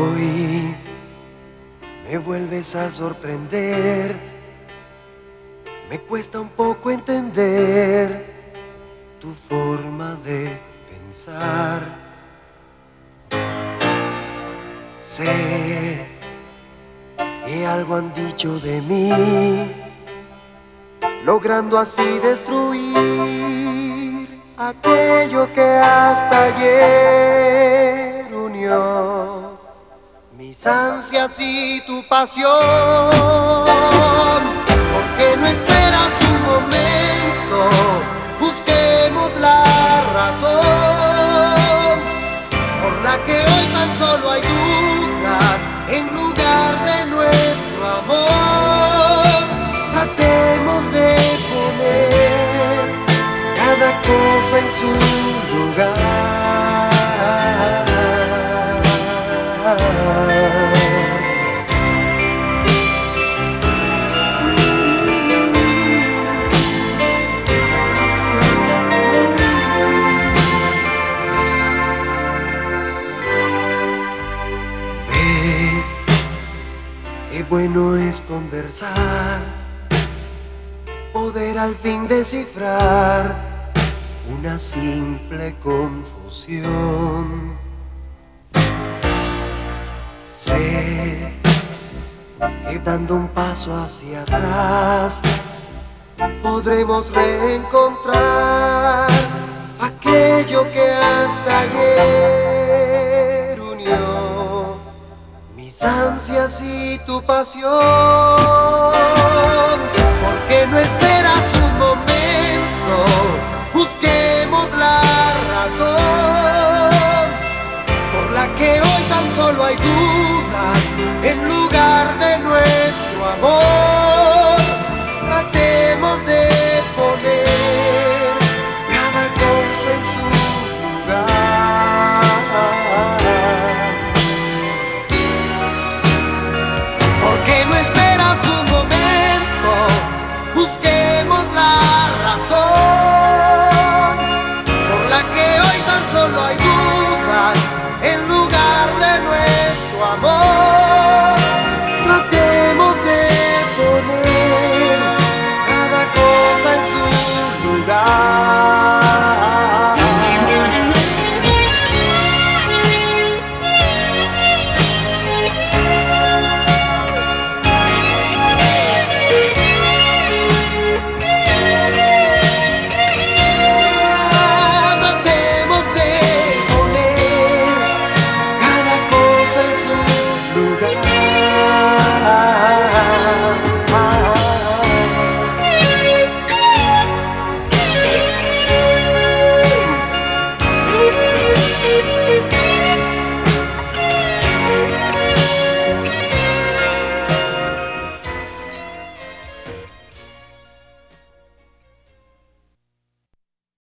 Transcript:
Hoy me vuelves a sorprender, me cuesta un poco entender tu forma de pensar. Sé que algo han dicho de mí, logrando así destruir aquello que hasta ayer unió mis ansias y tu pasión. ¿Por qué no esperas un momento? Busquemos la razón por la que hoy tan solo hay dudas en lugar de nuestro amor. Tratemos de poner cada cosa en su lugar. ¿Ves qué bueno es conversar? Poder al fin descifrar una simple confusión. Sé que dando un paso hacia atrás podremos reencontrar aquello que hasta ayer unió mis ansias y tu pasión. ¿Por qué no esperas un momento? Busquemos la razón por la que hoy tan solo hay dudas en lugar de nuestro amor.